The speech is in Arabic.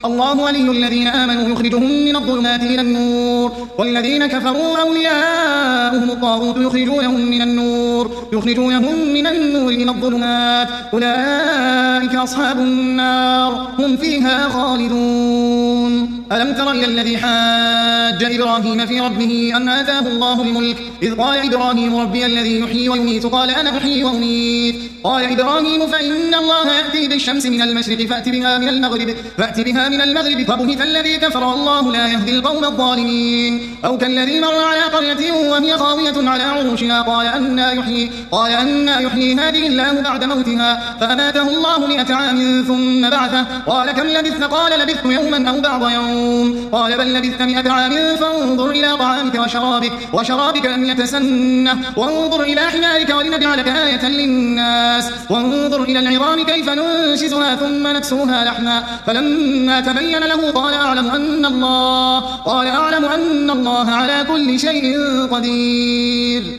الله ولي الذين آمنوا يخرجهم من الظلمات إلى النور والذين كفروا أولياؤهم الطاغوت يخرجونهم من النور إلى الظلمات أولئك أصحاب النار هم فيها خالدون. ألم تر إلى الذي حاج إبراهيم في ربه أن آتاه الله الملك إذ قال إبراهيم ربي الذي يحيي ويميت قال أنا أحيي وأميت قال إبراهيم فإن الله يأتي بالشمس من المشرق فأت بها من المغرب فبهت الذي كفر والله لا يهدي القوم الظالمين. أو كالذي مر على قرية وهي خاوية على عروشها قال أنى يحيي هذه الله بعد موتها فأماته الله 100 عام ثم بعثه قال كم لبثت قال لبثت يوما أو بعض يوم قال بل لبثت 100 عام فانظر إلى طعامك وشرابك لم يتسنه وانظر إلى حمارك ولنجعلك آية للناس وانظر إلى العظام كيف ننشزها ثم نكسوها لحما فلما تبين له قال أعلم أن الله على كل شيء قدير.